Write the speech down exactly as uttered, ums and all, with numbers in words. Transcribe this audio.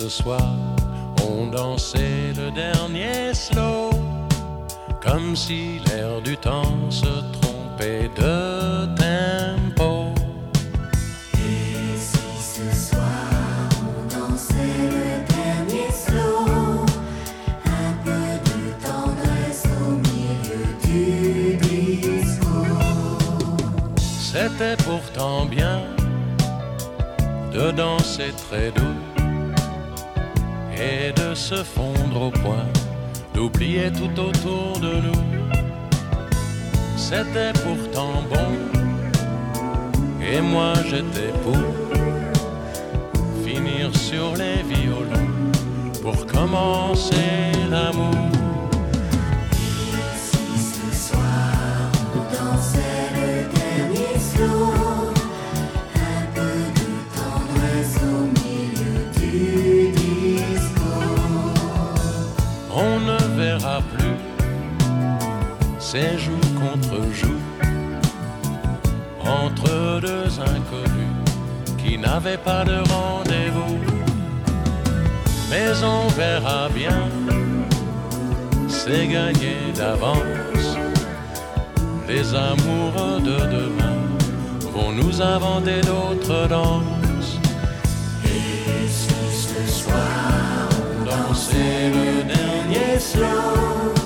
ce soir on dansait le dernier slow, comme si l'air du temps se trompait de tempo. Et si ce soir on dansait le dernier slow, un peu de tendresse au milieu du disco. C'était pourtant bien de danser très doux et de se fondre au point, d'oublier tout autour de nous. C'était pourtant bon, et moi j'étais pour finir sur les violons pour commencer l'amour. Et si ce soir on dansait le dernier slow, un peu de tendresse au milieu du disco. On ne verra plus ces jours contre jours entre deux inconnus qui n'avaient pas de rendez-vous. Mais on verra bien, c'est gagné d'avance. Les amoureux de demain vont nous inventer d'autres danses. Et si ce soir On dansait le dernier slow,